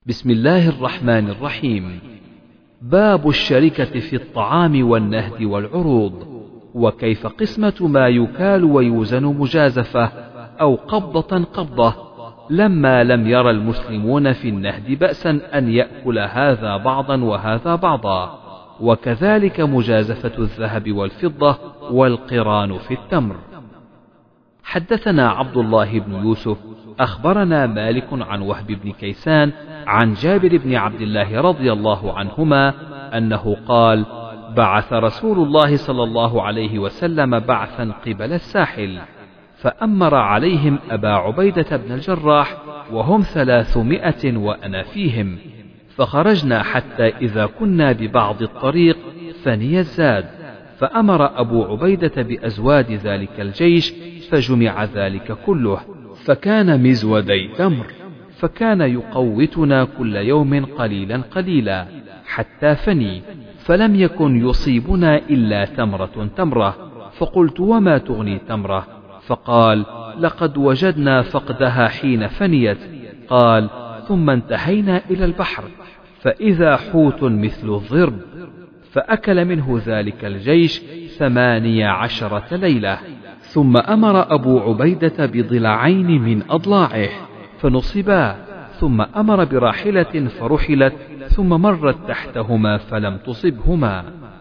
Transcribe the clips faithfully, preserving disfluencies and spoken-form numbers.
بسم الله الرحمن الرحيم. باب الشركة في الطعام والنهد والعروض، وكيف قسمة ما يكال ويوزن مجازفة أو قبضة قبضة، لما لم ير المسلمون في النهد بأسا أن يأكل هذا بعضا وهذا بعضا، وكذلك مجازفة الذهب والفضة والقران في التمر. حدثنا عبد الله بن يوسف أخبرنا مالك عن وهب بن كيسان عن جابر بن عبد الله رضي الله عنهما أنه قال: بعث رسول الله صلى الله عليه وسلم بعثا قبل الساحل، فأمر عليهم أبا عبيدة بن الجراح وهم ثلاثمائة وأنا فيهم، فخرجنا حتى إذا كنا ببعض الطريق فني الزاد، فأمر أبو عبيدة بأزواد ذلك الجيش، فجمع ذلك كله، فكان مزودي تمر، فكان يقوتنا كل يوم قليلا قليلا حتى فني، فلم يكن يصيبنا إلا تمرة تمرة. فقلت: وما تغني تمرة؟ فقال: لقد وجدنا فقدها حين فنيت. قال: ثم انتهينا إلى البحر فإذا حوت مثل الضرب، فأكل منه ذلك الجيش ثماني عشرة ليلة. ثم أمر أبو عبيدة بضلعين من أضلاعه فنصبا، ثم أمر براحلة فرحلت، ثم مرت تحتهما فلم تصبهما.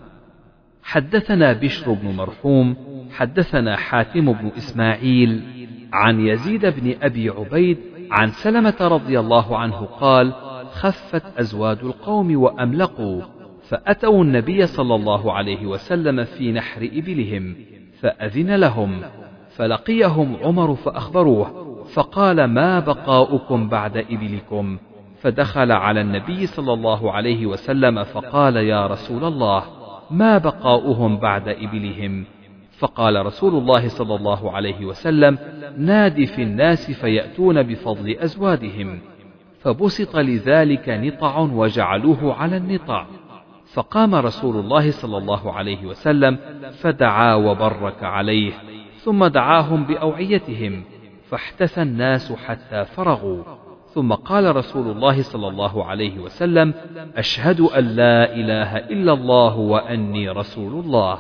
حدثنا بشر بن مرحوم حدثنا حاتم بن إسماعيل عن يزيد بن أبي عبيد عن سلمة رضي الله عنه قال: خفت أزواد القوم وأملقوا، فأتوا النبي صلى الله عليه وسلم في نحر إبلهم فأذن لهم، فلقيهم عمر فأخبروه، فقال: ما بقاؤكم بعد إبلكم؟ فدخل على النبي صلى الله عليه وسلم فقال: يا رسول الله، ما بقاؤهم بعد إبلهم؟ فقال رسول الله صلى الله عليه وسلم: نادي في الناس فيأتون بفضل أزوادهم. فبسط لذلك نطع وجعلوه على النطع، فقام رسول الله صلى الله عليه وسلم فدعا وبرك عليه، ثم دعاهم بأوعيتهم، فاحتث الناس حتى فرغوا، ثم قال رسول الله صلى الله عليه وسلم: أشهد أن لا إله إلا الله وأني رسول الله.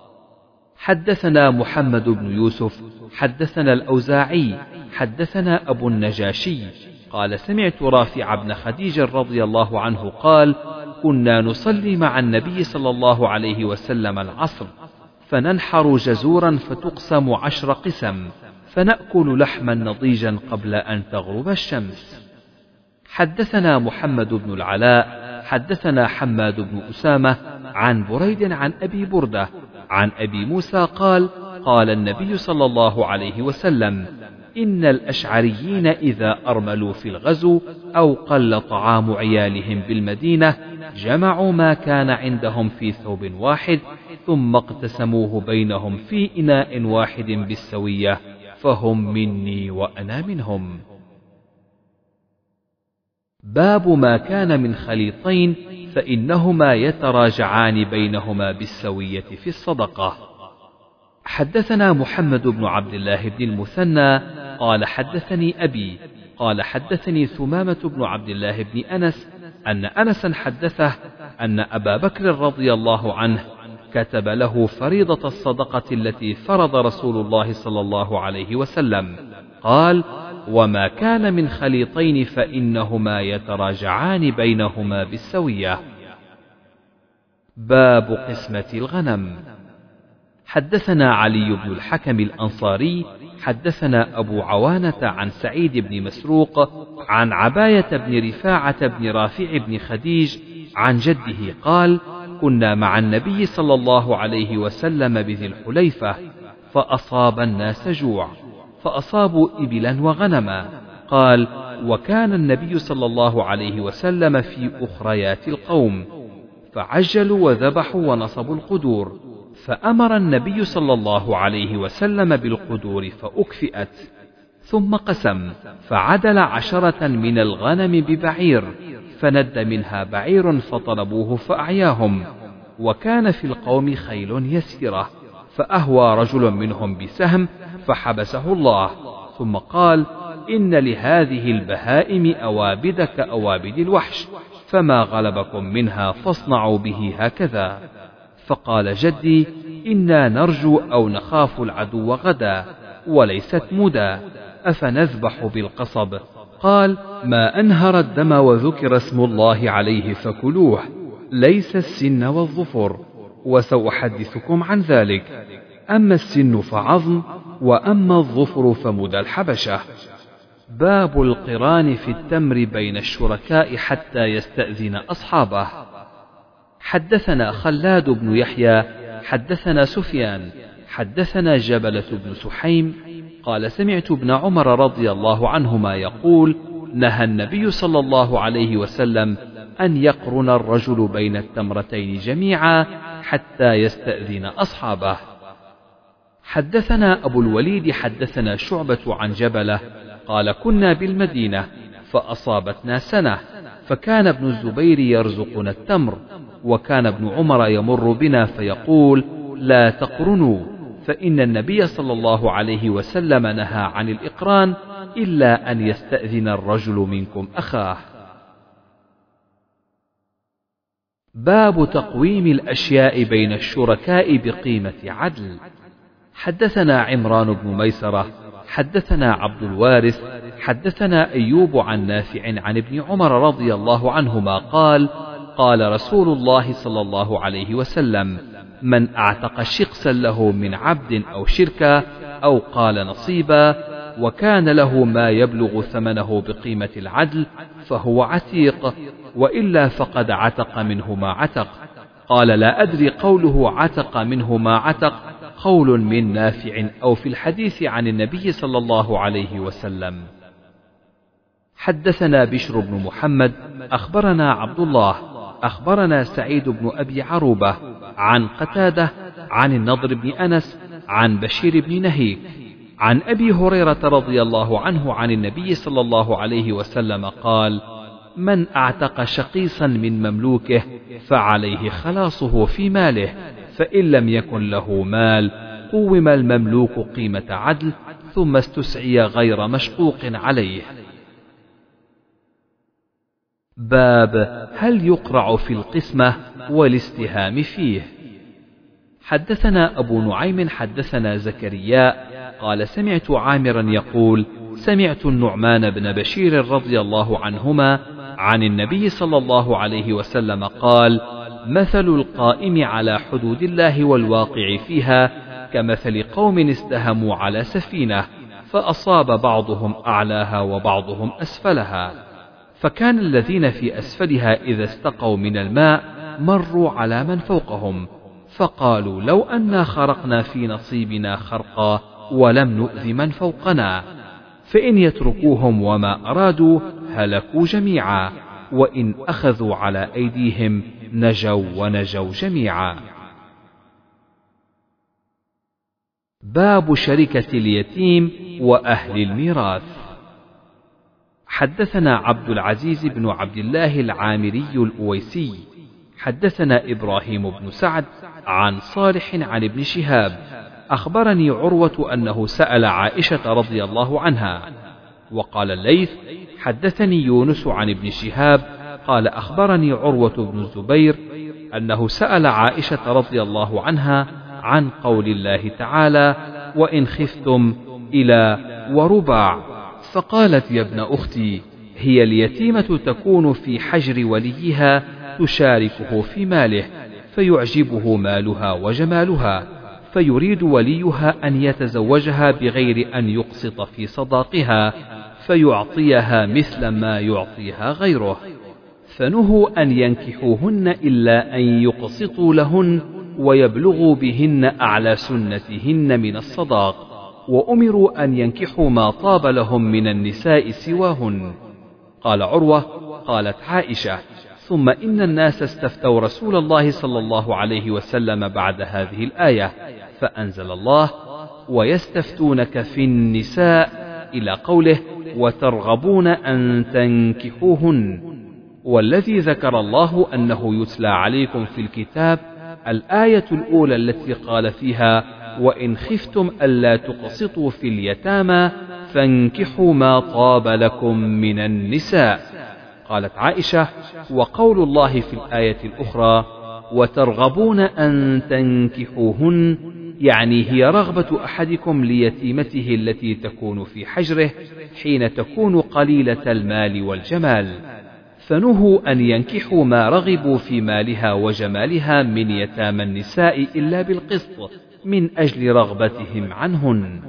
حدثنا محمد بن يوسف حدثنا الأوزاعي حدثنا أبو النجاشي قال: سمعت رافع بن خديج رضي الله عنه قال: كنا نصلي مع النبي صلى الله عليه وسلم العصر، فننحر جزورا فتقسم عشر قسم، فنأكل لحما نضيجا قبل أن تغرب الشمس. حدثنا محمد بن العلاء حدثنا حماد بن أسامة عن بريد عن أبي بردة عن أبي موسى قال: قال النبي صلى الله عليه وسلم: إن الأشعريين إذا أرملوا في الغزو أو قل طعام عيالهم بالمدينة جمعوا ما كان عندهم في ثوب واحد، ثم اقتسموه بينهم في إناء واحد بالسوية، فهم مني وأنا منهم. باب ما كان من خليطين فإنهما يتراجعان بينهما بالسوية في الصدقة. حدثنا محمد بن عبد الله بن المثنى قال: حدثني أبي قال: حدثني ثمامة بن عبد الله بن أنس أن أنسا حدثه أن أبا بكر رضي الله عنه كتب له فريضة الصدقة التي فرض رسول الله صلى الله عليه وسلم. قال: وما كان من خليطين فإنهما يتراجعان بينهما بالسوية. باب قسمة الغنم. حدثنا علي بن الحكم الأنصاري حدثنا أبو عوانة عن سعيد بن مسروق عن عباية بن رفاعة بن رافع بن خديج عن جده قال: كنا مع النبي صلى الله عليه وسلم بذي الحليفة، فأصاب الناس جوع، فأصابوا إبلا وغنما. قال: وكان النبي صلى الله عليه وسلم في أخريات القوم، فعجلوا وذبحوا ونصبوا القدور، فأمر النبي صلى الله عليه وسلم بالقدور فأكفئت، ثم قسم، فعدل عشرة من الغنم ببعير، فند منها بعير فطلبوه فأعياهم، وكان في القوم خيل يسيرة، فأهوى رجل منهم بسهم فحبسه الله، ثم قال: إن لهذه البهائم أوابد كأوابد الوحش، فما غلبكم منها فاصنعوا به هكذا. فقال جدي: إنا نرجو أو نخاف العدو غدا، وليست مدى، أفنذبح بالقصب؟ قال: ما أنهر الدم وذكر اسم الله عليه فكلوه، ليس السن والظفر، وسأحدثكم عن ذلك. أما السن فعظم، وأما الظفر فمدى الحبشة. باب القران في التمر بين الشركاء حتى يستأذن أصحابه. حدثنا خلاد بن يحيى حدثنا سفيان حدثنا جبلة بن سحيم قال: سمعت ابن عمر رضي الله عنهما يقول: نهى النبي صلى الله عليه وسلم أن يقرن الرجل بين التمرتين جميعا حتى يستأذن أصحابه. حدثنا أبو الوليد حدثنا شعبة عن جبلة قال: كنا بالمدينة فأصابتنا سنة، فكان ابن الزبير يرزقنا التمر، وكان ابن عمر يمر بنا فيقول: لا تقرنوا، فإن النبي صلى الله عليه وسلم نهى عن الإقران إلا أن يستأذن الرجل منكم أخاه. باب تقويم الأشياء بين الشركاء بقيمة عدل. حدثنا عمران بن ميسرة حدثنا عبد الوارث حدثنا أيوب عن نافع عن ابن عمر رضي الله عنهما قال: قال رسول الله صلى الله عليه وسلم: من أعتق شقصا له من عبد أو شركة أو قال نصيبا، وكان له ما يبلغ ثمنه بقيمة العدل، فهو عتيق، وإلا فقد عتق منه ما عتق. قال: لا أدري قوله عتق منه ما عتق قول من نافع أو في الحديث عن النبي صلى الله عليه وسلم. حدثنا بشر بن محمد أخبرنا عبد الله أخبرنا سعيد بن أبي عروبة عن قتادة عن النضر بن أنس عن بشير بن نهيك عن أبي هريرة رضي الله عنه عن النبي صلى الله عليه وسلم قال: من أعتق شقيصا من مملوكه فعليه خلاصه في ماله، فإن لم يكن له مال قوم المملوك قيمة عدل، ثم استسعي غير مشقوق عليه. باب هل يقرع في القسمة والاستهام فيه. حدثنا أبو نعيم حدثنا زكريا قال: سمعت عامرا يقول: سمعت النعمان بن بشير رضي الله عنهما عن النبي صلى الله عليه وسلم قال: مثل القائم على حدود الله والواقع فيها كمثل قوم استهموا على سفينة، فأصاب بعضهم أعلاها وبعضهم أسفلها، فكان الذين في أسفلها إذا استقوا من الماء مروا على من فوقهم، فقالوا: لو أنا خرقنا في نصيبنا خرقا ولم نؤذ من فوقنا، فإن يتركوهم وما أرادوا هلكوا جميعا، وإن أخذوا على أيديهم نجوا ونجوا جميعا. باب شركة اليتيم وأهل الميراث. حدثنا عبد العزيز بن عبد الله العامري الأويسي حدثنا إبراهيم بن سعد عن صالح عن ابن شهاب أخبرني عروة أنه سأل عائشة رضي الله عنها. وقال الليث: حدثني يونس عن ابن شهاب قال: أخبرني عروة بن الزبير أنه سأل عائشة رضي الله عنها عن قول الله تعالى: وإن خفتم إلى ورباع، فقالت: يا ابن أختي، هي اليتيمة تكون في حجر وليها تشاركه في ماله، فيعجبه مالها وجمالها، فيريد وليها أن يتزوجها بغير أن يقسط في صداقها، فيعطيها مثل ما يعطيها غيره، فنهوا أن ينكحوهن إلا أن يقسطوا لهن ويبلغوا بهن أعلى سنتهن من الصداق، وأمروا أن ينكحوا ما طاب لهم من النساء سواهن. قال عروة: قالت عائشة: ثم إن الناس استفتوا رسول الله صلى الله عليه وسلم بعد هذه الآية، فأنزل الله: ويستفتونك في النساء إلى قوله: وترغبون أن تنكحوهن. والذي ذكر الله أنه يتلى عليكم في الكتاب الآية الأولى التي قال فيها: وإن خفتم ألا تقسطوا في اليتامى فانكحوا ما طاب لكم من النساء. قالت عائشة: وقول الله في الآية الأخرى: وترغبون أن تنكحوهن، يعني هي رغبة أحدكم ليتيمته التي تكون في حجره حين تكون قليلة المال والجمال، فنهوا أن ينكحوا ما رغبوا في مالها وجمالها من يتامى النساء إلا بالقسط من أجل رغبتهم عنهن.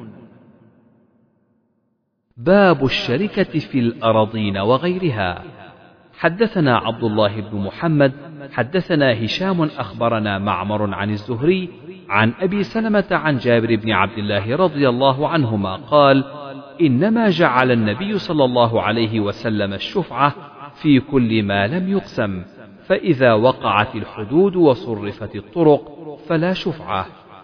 باب الشركة في الأراضين وغيرها. حدثنا عبد الله بن محمد حدثنا هشام أخبرنا معمر عن الزهري عن أبي سلمة عن جابر بن عبد الله رضي الله عنهما قال: إنما جعل النبي صلى الله عليه وسلم الشفعة في كل ما لم يقسم، فإذا وقعت الحدود وصرفت الطرق فلا شفعة.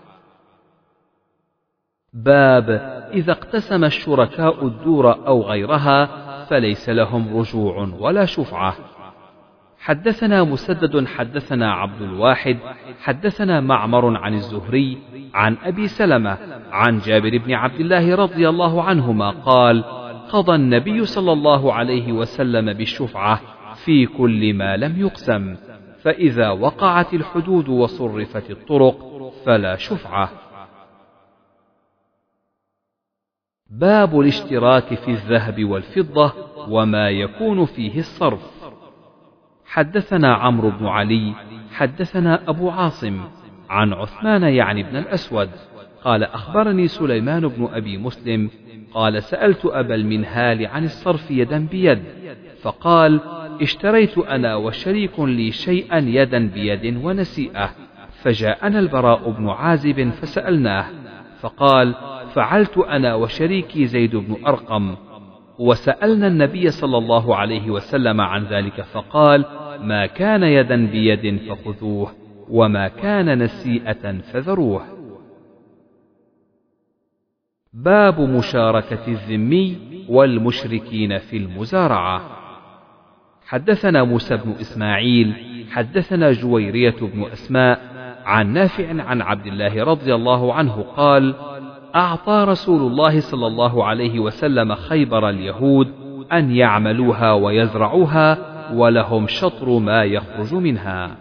باب إذا اقتسم الشركاء الدور أو غيرها فليس لهم رجوع ولا شفعة. حدثنا مسدد حدثنا عبد الواحد حدثنا معمر عن الزهري عن أبي سلمة عن جابر بن عبد الله رضي الله عنهما قال: قضى النبي صلى الله عليه وسلم بالشفعة في كل ما لم يقسم، فإذا وقعت الحدود وصرفت الطرق فلا شفعة. باب الاشتراك في الذهب والفضة وما يكون فيه الصرف. حدثنا عمرو بن علي حدثنا أبو عاصم عن عثمان يعني بن الأسود قال: أخبرني سليمان بن أبي مسلم قال: سألت أبا المنهال عن الصرف يدا بيد، فقال: اشتريت أنا وشريك لي شيئا يدا بيد ونسيئة، فجاءنا البراء بن عازب فسألناه، فقال: فعلت أنا وشريكي زيد بن أرقم، وسألنا النبي صلى الله عليه وسلم عن ذلك فقال: ما كان يدا بيد فخذوه، وما كان نسيئة فذروه. باب مشاركة الذمي والمشركين في المزارعة. حدثنا موسى بن إسماعيل حدثنا جويرية بن أسماء عن نافع عن عبد الله رضي الله عنه قال: أعطى رسول الله صلى الله عليه وسلم خيبر اليهود أن يعملوها ويزرعوها، ولهم شطر ما يخرج منها.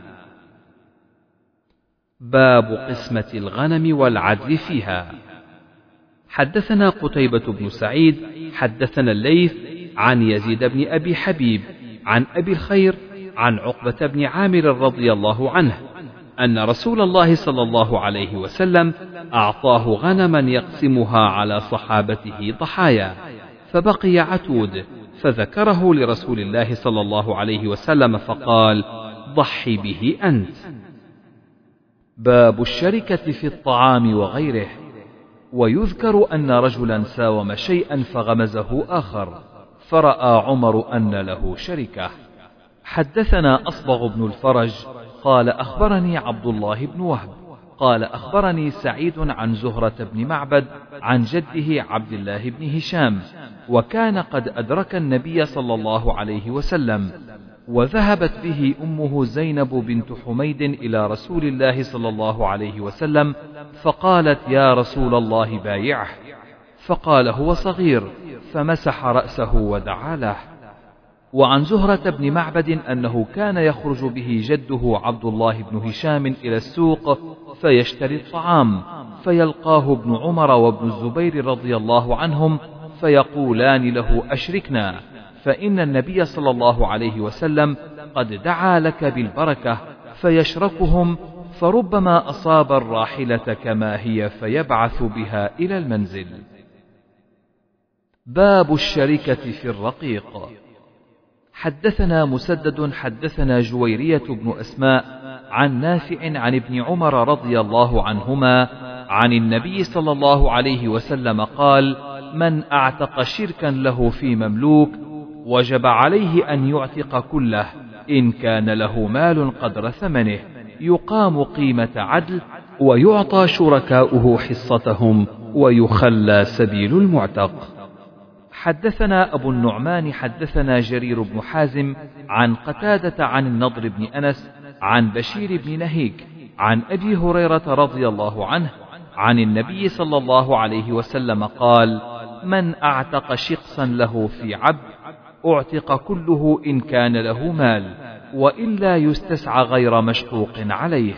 باب قسمة الغنم والعدل فيها. حدثنا قتيبة بن سعيد حدثنا الليث عن يزيد بن أبي حبيب عن أبي الخير عن عقبة بن عامر رضي الله عنه أن رسول الله صلى الله عليه وسلم أعطاه غنما يقسمها على صحابته ضحايا، فبقي عتود، فذكره لرسول الله صلى الله عليه وسلم فقال: ضحي به أنت. باب الشركة في الطعام وغيره. ويذكر أن رجلا ساوم شيئا فغمزه آخر، فرأى عمر أن له شركة. حدثنا أصبغ بن الفرج قال: أخبرني عبد الله بن وهب قال: أخبرني سعيد عن زهرة بن معبد عن جده عبد الله بن هشام، وكان قد أدرك النبي صلى الله عليه وسلم، وذهبت به أمه زينب بنت حميد إلى رسول الله صلى الله عليه وسلم، فقالت: يا رسول الله بايعه، فقال: هو صغير، فمسح رأسه ودعا له. وعن زهرة بن معبد أنه كان يخرج به جده عبد الله بن هشام إلى السوق فيشتري الطعام، فيلقاه ابن عمر وابن الزبير رضي الله عنهم فيقولان له: أشركنا، فإن النبي صلى الله عليه وسلم قد دعا لك بالبركة، فيشركهم، فربما أصاب الراحلة كما هي فيبعث بها إلى المنزل. باب الشركة في الرقيق. حدثنا مسدد حدثنا جويرية بن أسماء عن نافع عن ابن عمر رضي الله عنهما عن النبي صلى الله عليه وسلم قال: من أعتق شركا له في مملوك وجب عليه أن يعتق كله إن كان له مال قدر ثمنه، يقام قيمة عدل، ويعطى شركاؤه حصتهم، ويخلى سبيل المعتق. حدثنا أبو النعمان حدثنا جرير بن حازم عن قتادة عن النضر بن أنس عن بشير بن نهيك عن أبي هريرة رضي الله عنه عن النبي صلى الله عليه وسلم قال: من أعتق شقصا له في عبد أعتق كله إن كان له مال، وإلا يستسعى غير مشقوق عليه.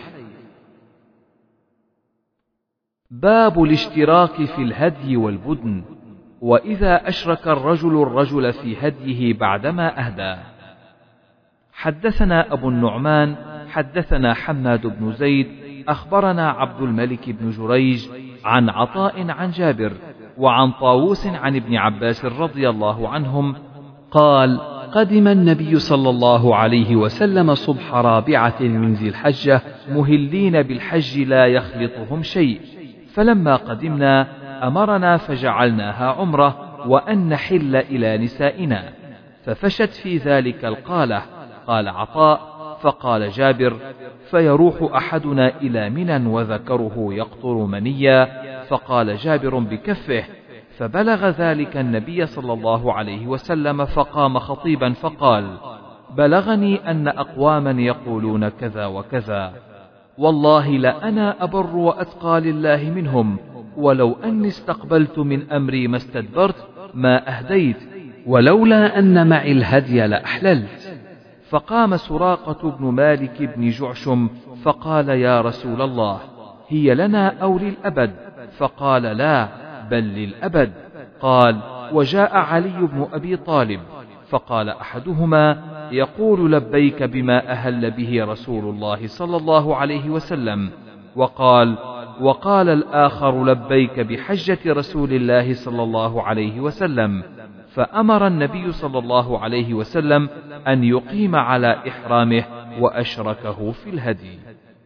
باب الاشتراك في الهدي والبدن، وإذا أشرك الرجل الرجل في هديه بعدما أهدى. حدثنا أبو النعمان حدثنا حماد بن زيد أخبرنا عبد الملك بن جريج عن عطاء عن جابر وعن طاووس عن ابن عباس رضي الله عنهم قال: قدم النبي صلى الله عليه وسلم صبح رابعة من ذي الحجة مهلين بالحج لا يخلطهم شيء، فلما قدمنا أمرنا فجعلناها عمرة وأن نحل إلى نسائنا، ففشت في ذلك القالة. قال عطاء: فقال جابر: فيروح أحدنا إلى منى وذكره يقطر منيا، فقال جابر بكفه، فبلغ ذلك النبي صلى الله عليه وسلم فقام خطيبا فقال: بلغني أن أقواما يقولون كذا وكذا، والله لأنا أبر وأتقى لله منهم، ولو أني استقبلت من أمري ما استدبرت ما أهديت، ولولا أن معي الهدي لأحللت. فقام سراقة بن مالك بن جعشم فقال: يا رسول الله، هي لنا أو للأبد؟ فقال: لا، بل للأبد. قال: وجاء علي بن أبي طالب، فقال أحدهما يقول: لبيك بما أهل به رسول الله صلى الله عليه وسلم، وقال وقال الآخر: لبيك بحجة رسول الله صلى الله عليه وسلم. فأمر النبي صلى الله عليه وسلم أن يقيم على إحرامه وأشركه في الهدي.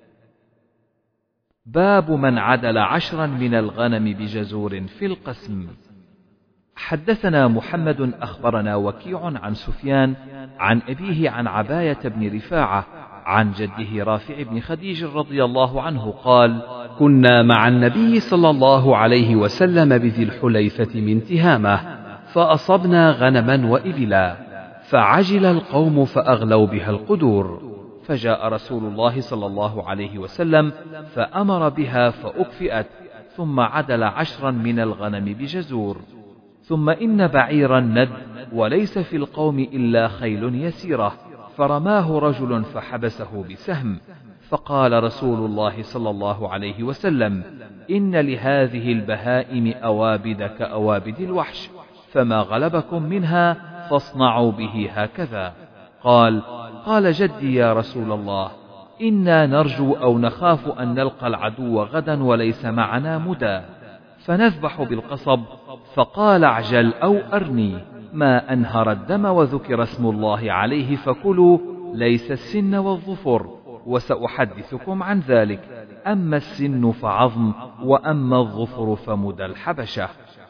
باب من عدل عشرا من الغنم بجزور في القسم. حدثنا محمد أخبرنا وكيع عن سفيان عن أبيه عن عباية بن رفاعة عن جده رافع بن خديج رضي الله عنه قال: كنا مع النبي صلى الله عليه وسلم بذي الحليفة من تهامة، فأصبنا غنما وإبلا، فعجل القوم فأغلوا بها القدور، فجاء رسول الله صلى الله عليه وسلم فأمر بها فأكفئت، ثم عدل عشرا من الغنم بجزور. ثم إن بعيرا ند وليس في القوم إلا خيل يسيرة، فرماه رجل فحبسه بسهم، فقال رسول الله صلى الله عليه وسلم: إن لهذه البهائم أوابد كأوابد الوحش، فما غلبكم منها فاصنعوا به هكذا. قال: قال جدي: يا رسول الله، إنا نرجو أو نخاف أن نلقى العدو غدا وليس معنا مدى، فنذبح بالقصب. فقال: اعجل أو أرني، ما أنهر الدم وذكر اسم الله عليه فكلوا، ليس السن والظفر، وسأحدثكم عن ذلك، أما السن فعظم، وأما الظفر فمدى الحبشة.